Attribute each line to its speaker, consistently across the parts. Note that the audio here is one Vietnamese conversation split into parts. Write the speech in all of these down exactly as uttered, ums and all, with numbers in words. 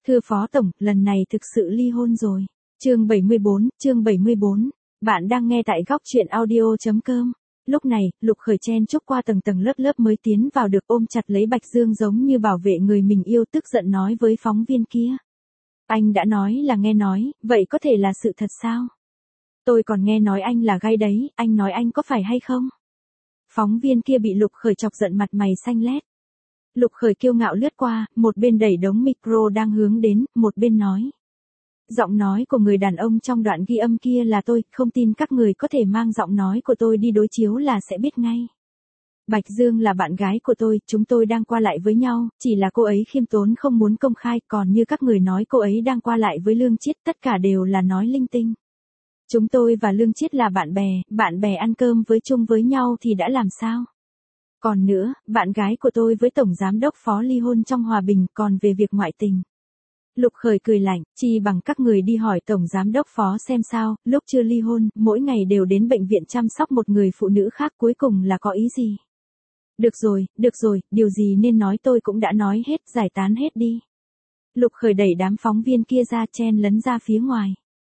Speaker 1: Thưa Phó Tổng, lần này thực sự ly hôn rồi. Chương bảy mươi bốn, chương bảy mươi bốn. Bạn đang nghe tại góc truyện audio.com. Lúc này, Lục Khởi chen chúc qua tầng tầng lớp lớp mới tiến vào được ôm chặt lấy Bạch Dương giống như bảo vệ người mình yêu, tức giận nói với phóng viên kia. Anh đã nói là nghe nói, vậy có thể là sự thật sao? Tôi còn nghe nói anh là gay đấy, anh nói anh có phải hay không? Phóng viên kia bị Lục Khởi chọc giận mặt mày xanh lét. Lục Khởi kiêu ngạo lướt qua, một bên đẩy đống micro đang hướng đến, một bên nói. Giọng nói của người đàn ông trong đoạn ghi âm kia là tôi, không tin các người có thể mang giọng nói của tôi đi đối chiếu là sẽ biết ngay. Bạch Dương là bạn gái của tôi, chúng tôi đang qua lại với nhau, chỉ là cô ấy khiêm tốn không muốn công khai, còn như các người nói cô ấy đang qua lại với Lương Chiết, tất cả đều là nói linh tinh. Chúng tôi và Lương Chiết là bạn bè, bạn bè ăn cơm với chung với nhau thì đã làm sao? Còn nữa, bạn gái của tôi với Tổng Giám đốc Phó ly hôn trong hòa bình, còn về việc ngoại tình. Lục Khởi cười lạnh, chi bằng các người đi hỏi Tổng Giám đốc Phó xem sao, lúc chưa ly hôn, mỗi ngày đều đến bệnh viện chăm sóc một người phụ nữ khác, cuối cùng là có ý gì? Được rồi, được rồi, điều gì nên nói tôi cũng đã nói hết, giải tán hết đi. Lục Khởi đẩy đám phóng viên kia ra, chen lấn ra phía ngoài.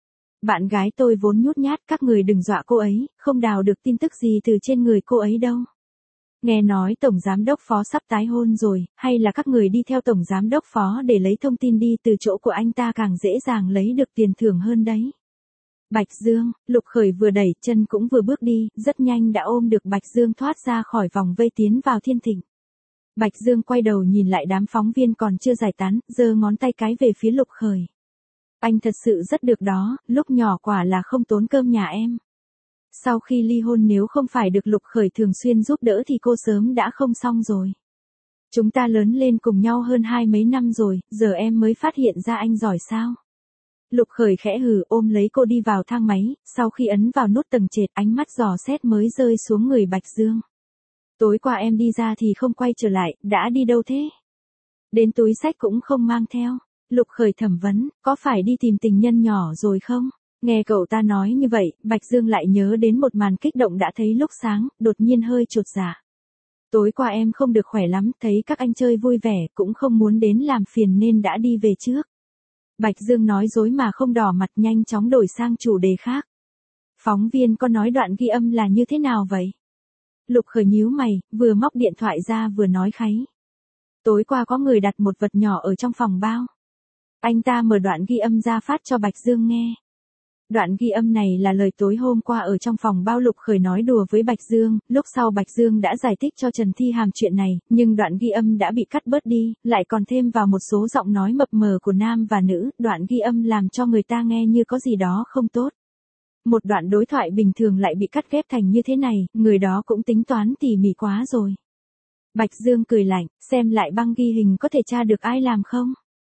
Speaker 1: Bạn gái tôi vốn nhút nhát, các người đừng dọa cô ấy, không đào được tin tức gì từ trên người cô ấy đâu. Nghe nói Tổng Giám đốc Phó sắp tái hôn rồi, hay là các người đi theo Tổng Giám đốc Phó để lấy thông tin đi, từ chỗ của anh ta càng dễ dàng lấy được tiền thưởng hơn đấy. Bạch Dương, Lục Khởi vừa đẩy chân cũng vừa bước đi, rất nhanh đã ôm được Bạch Dương thoát ra khỏi vòng vây tiến vào Thiên Thịnh. Bạch Dương quay đầu nhìn lại đám phóng viên còn chưa giải tán, giơ ngón tay cái về phía Lục Khởi. Anh thật sự rất được đó, lúc nhỏ quả là không tốn cơm nhà em. Sau khi ly hôn nếu không phải được Lục Khởi thường xuyên giúp đỡ thì cô sớm đã không xong rồi. Chúng ta lớn lên cùng nhau hơn hai mấy năm rồi, giờ em mới phát hiện ra anh giỏi sao. Lục Khởi khẽ hừ ôm lấy cô đi vào thang máy, sau khi ấn vào nút tầng trệt ánh mắt dò xét mới rơi xuống người Bạch Dương. Tối qua em đi ra thì không quay trở lại, đã đi đâu thế? Đến túi xách cũng không mang theo. Lục Khởi thẩm vấn, có phải đi tìm tình nhân nhỏ rồi không? Nghe cậu ta nói như vậy, Bạch Dương lại nhớ đến một màn kích động đã thấy lúc sáng, đột nhiên hơi chột dạ. Tối qua em không được khỏe lắm, thấy các anh chơi vui vẻ, cũng không muốn đến làm phiền nên đã đi về trước. Bạch Dương nói dối mà không đỏ mặt, nhanh chóng đổi sang chủ đề khác. Phóng viên có nói đoạn ghi âm là như thế nào vậy? Lục Khởi nhíu mày, vừa móc điện thoại ra vừa nói kháy. Tối qua có người đặt một vật nhỏ ở trong phòng bao. Anh ta mở đoạn ghi âm ra phát cho Bạch Dương nghe. Đoạn ghi âm này là lời tối hôm qua ở trong phòng bao Lục Khởi nói đùa với Bạch Dương, lúc sau Bạch Dương đã giải thích cho Trần Thi Hàm chuyện này, nhưng đoạn ghi âm đã bị cắt bớt đi, lại còn thêm vào một số giọng nói mập mờ của nam và nữ, đoạn ghi âm làm cho người ta nghe như có gì đó không tốt. Một đoạn đối thoại bình thường lại bị cắt ghép thành như thế này, người đó cũng tính toán tỉ mỉ quá rồi. Bạch Dương cười lạnh, xem lại băng ghi hình có thể tra được ai làm không?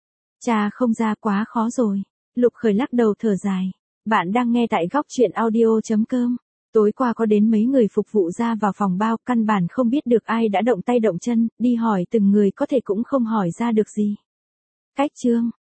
Speaker 1: Tra không ra quá khó rồi. Lục Khởi lắc đầu thở dài. Bạn đang nghe tại góc truyện audio.com. Tối qua có đến mấy người phục vụ ra vào phòng bao, căn bản không biết được ai đã động tay động chân, đi hỏi từng người có thể cũng không hỏi ra được gì. Cách chương,